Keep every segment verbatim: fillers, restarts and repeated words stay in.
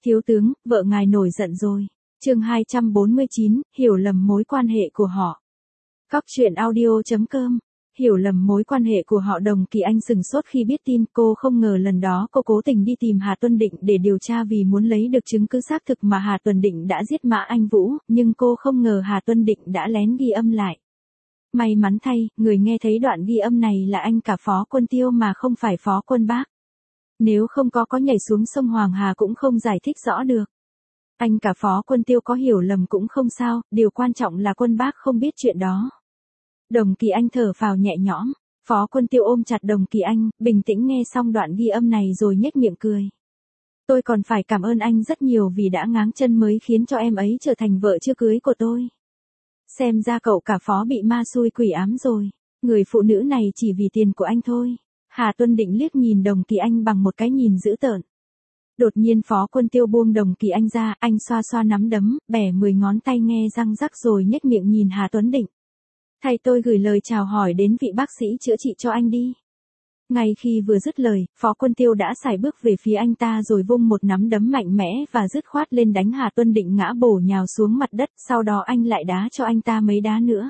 Thiếu tướng, vợ ngài nổi giận rồi. Chương hai trăm bốn mươi chín, hiểu lầm mối quan hệ của họ. Cóc truyện audio chấm com. Hiểu lầm mối quan hệ của họ. Đồng Kỳ Anh sừng sốt khi biết tin. Cô không ngờ lần đó cô cố tình đi tìm Hà Tuân Định để điều tra vì muốn lấy được chứng cứ xác thực mà Hà Tuân Định đã giết Mã Anh Vũ, nhưng cô không ngờ Hà Tuân Định đã lén ghi âm lại. May mắn thay, người nghe thấy đoạn ghi âm này là anh cả Phó Quân Tiêu mà không phải Phó Quân Bác. Nếu không có có nhảy xuống sông Hoàng Hà cũng không giải thích rõ được. Anh cả Phó Quân Tiêu có hiểu lầm cũng không sao, điều quan trọng là Quân Bác không biết chuyện đó. Đồng Kỳ Anh thở phào nhẹ nhõm, Phó Quân Tiêu ôm chặt Đồng Kỳ Anh, bình tĩnh nghe xong đoạn ghi âm này rồi nhếch miệng cười. Tôi còn phải cảm ơn anh rất nhiều vì đã ngáng chân mới khiến cho em ấy trở thành vợ chưa cưới của tôi. Xem ra cậu cả Phó bị ma xui quỷ ám rồi, người phụ nữ này chỉ vì tiền của anh thôi. Hà Tuân Định liếc nhìn Đồng Kỳ Anh bằng một cái nhìn dữ tợn. Đột nhiên Phó Quân Tiêu buông Đồng Kỳ Anh ra, anh xoa xoa nắm đấm, bẻ mười ngón tay nghe răng rắc rồi nhếch miệng nhìn Hà Tuấn Định. Thay tôi gửi lời chào hỏi đến vị bác sĩ chữa trị cho anh đi. Ngay khi vừa dứt lời, Phó Quân Tiêu đã sải bước về phía anh ta rồi vung một nắm đấm mạnh mẽ và dứt khoát lên đánh Hà Tuân Định ngã bổ nhào xuống mặt đất, sau đó anh lại đá cho anh ta mấy đá nữa.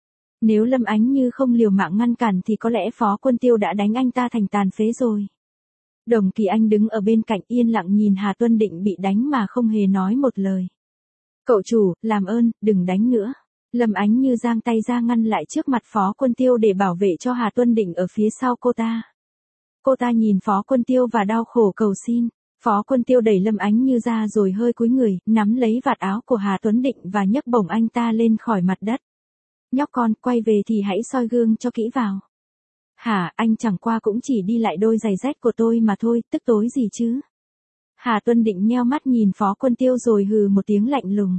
Nếu Lâm Ánh Như không liều mạng ngăn cản thì có lẽ Phó Quân Tiêu đã đánh anh ta thành tàn phế rồi. Đồng Kỳ Anh đứng ở bên cạnh yên lặng nhìn Hà Tuân Định bị đánh mà không hề nói một lời. Cậu chủ, làm ơn, đừng đánh nữa. Lâm Ánh Như giang tay ra ngăn lại trước mặt Phó Quân Tiêu để bảo vệ cho Hà Tuân Định ở phía sau cô ta. Cô ta nhìn Phó Quân Tiêu và đau khổ cầu xin. Phó Quân Tiêu đẩy Lâm Ánh Như ra rồi hơi cúi người, nắm lấy vạt áo của Hà Tuấn Định và nhấc bổng anh ta lên khỏi mặt đất. Nhóc con, quay về thì hãy soi gương cho kỹ vào. Hả, anh chẳng qua cũng chỉ đi lại đôi giày rách của tôi mà thôi, tức tối gì chứ. Hà Tuân Định nheo mắt nhìn Phó Quân Tiêu rồi hừ một tiếng lạnh lùng.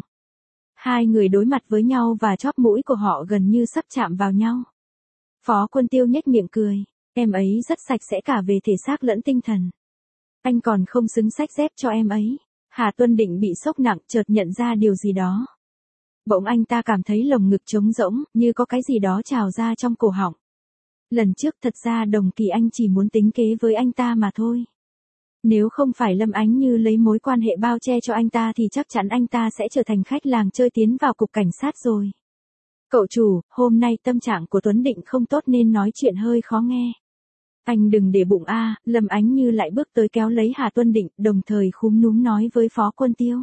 Hai người đối mặt với nhau và chóp mũi của họ gần như sắp chạm vào nhau. Phó Quân Tiêu nhếch miệng cười, em ấy rất sạch sẽ cả về thể xác lẫn tinh thần. Anh còn không xứng xách dép cho em ấy. Hà Tuân Định bị sốc nặng chợt nhận ra điều gì đó. Bỗng anh ta cảm thấy lồng ngực trống rỗng, như có cái gì đó trào ra trong cổ họng. Lần trước thật ra Đồng Kỳ Anh chỉ muốn tính kế với anh ta mà thôi. Nếu không phải Lâm Ánh Như lấy mối quan hệ bao che cho anh ta thì chắc chắn anh ta sẽ trở thành khách làng chơi tiến vào cục cảnh sát rồi. Cậu chủ, hôm nay tâm trạng của Tuấn Định không tốt nên nói chuyện hơi khó nghe. Anh đừng để bụng a. À, Lâm Ánh Như lại bước tới kéo lấy Hà Tuân Định, đồng thời khúm núm nói với Phó Quân Tiêu.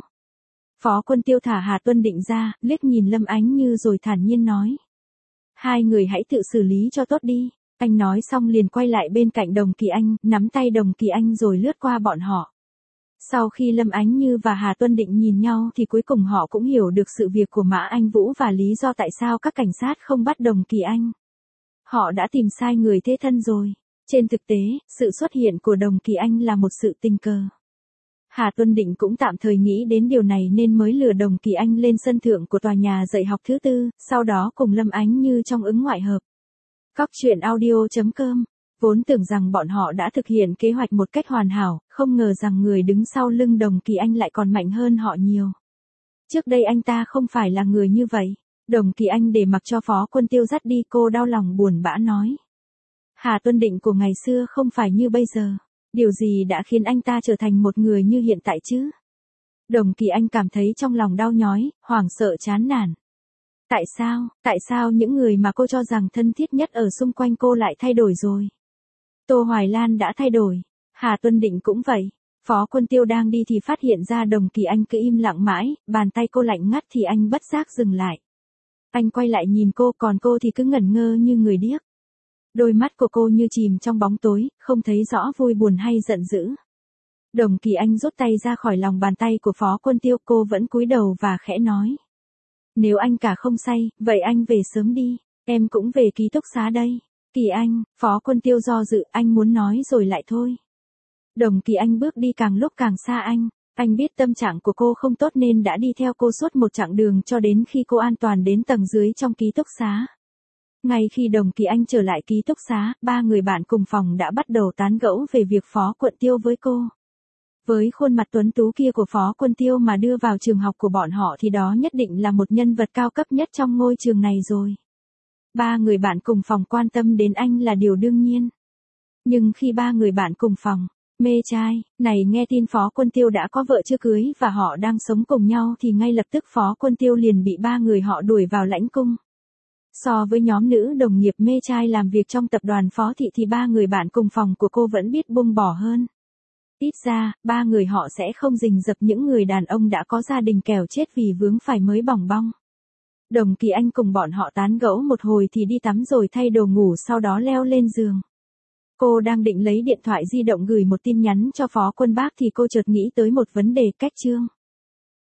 Phó Quân Tiêu thả Hà Tuân Định ra, liếc nhìn Lâm Ánh Như rồi thản nhiên nói. Hai người hãy tự xử lý cho tốt đi. Anh nói xong liền quay lại bên cạnh Đồng Kỳ Anh, nắm tay Đồng Kỳ Anh rồi lướt qua bọn họ. Sau khi Lâm Ánh Như và Hà Tuân Định nhìn nhau thì cuối cùng họ cũng hiểu được sự việc của Mã Anh Vũ và lý do tại sao các cảnh sát không bắt Đồng Kỳ Anh. Họ đã tìm sai người thế thân rồi. Trên thực tế, sự xuất hiện của Đồng Kỳ Anh là một sự tình cờ. Hà Tuân Định cũng tạm thời nghĩ đến điều này nên mới lừa Đồng Kỳ Anh lên sân thượng của tòa nhà dạy học thứ tư, sau đó cùng Lâm Ánh Như trong ứng ngoại hợp. Cóc truyện audio chấm com. Vốn tưởng rằng bọn họ đã thực hiện kế hoạch một cách hoàn hảo, không ngờ rằng người đứng sau lưng Đồng Kỳ Anh lại còn mạnh hơn họ nhiều. Trước đây anh ta không phải là người như vậy. Đồng Kỳ Anh để mặc cho Phó Quân Tiêu dắt đi, cô đau lòng buồn bã nói. Hà Tuân Định của ngày xưa không phải như bây giờ. Điều gì đã khiến anh ta trở thành một người như hiện tại chứ? Đồng Kỳ Anh cảm thấy trong lòng đau nhói, hoảng sợ chán nản. Tại sao, tại sao những người mà cô cho rằng thân thiết nhất ở xung quanh cô lại thay đổi rồi? Tô Hoài Lan đã thay đổi, Hà Tuân Định cũng vậy. Phó Quân Tiêu đang đi thì phát hiện ra Đồng Kỳ Anh cứ im lặng mãi, bàn tay cô lạnh ngắt thì anh bất giác dừng lại. Anh quay lại nhìn cô, còn cô thì cứ ngẩn ngơ như người điếc. Đôi mắt của cô như chìm trong bóng tối, không thấy rõ vui buồn hay giận dữ. Đồng Kỳ Anh rút tay ra khỏi lòng bàn tay của Phó Quân Tiêu, cô vẫn cúi đầu và khẽ nói. Nếu anh cả không say, vậy anh về sớm đi, em cũng về ký túc xá đây. Kỳ Anh, Phó Quân Tiêu do dự, anh muốn nói rồi lại thôi. Đồng Kỳ Anh bước đi càng lúc càng xa anh, anh biết tâm trạng của cô không tốt nên đã đi theo cô suốt một chặng đường cho đến khi cô an toàn đến tầng dưới trong ký túc xá. Ngay khi Đồng Kỳ Anh trở lại ký túc xá, ba người bạn cùng phòng đã bắt đầu tán gẫu về việc Phó Quân Tiêu với cô. Với khuôn mặt tuấn tú kia của Phó Quân Tiêu mà đưa vào trường học của bọn họ thì đó nhất định là một nhân vật cao cấp nhất trong ngôi trường này rồi. Ba người bạn cùng phòng quan tâm đến anh là điều đương nhiên. Nhưng khi ba người bạn cùng phòng, Mê trai, này nghe tin Phó Quân Tiêu đã có vợ chưa cưới và họ đang sống cùng nhau thì ngay lập tức Phó Quân Tiêu liền bị ba người họ đuổi vào lãnh cung. So với nhóm nữ đồng nghiệp mê trai làm việc trong tập đoàn Phó Thị thì ba người bạn cùng phòng của cô vẫn biết buông bỏ hơn. Ít ra, ba người họ sẽ không rình rập những người đàn ông đã có gia đình kẻo chết vì vướng phải mới bỏng bong. Đồng Kỳ Anh cùng bọn họ tán gẫu một hồi thì đi tắm rồi thay đồ ngủ sau đó leo lên giường. Cô đang định lấy điện thoại di động gửi một tin nhắn cho Phó Quân Bác thì cô chợt nghĩ tới một vấn đề cách chương.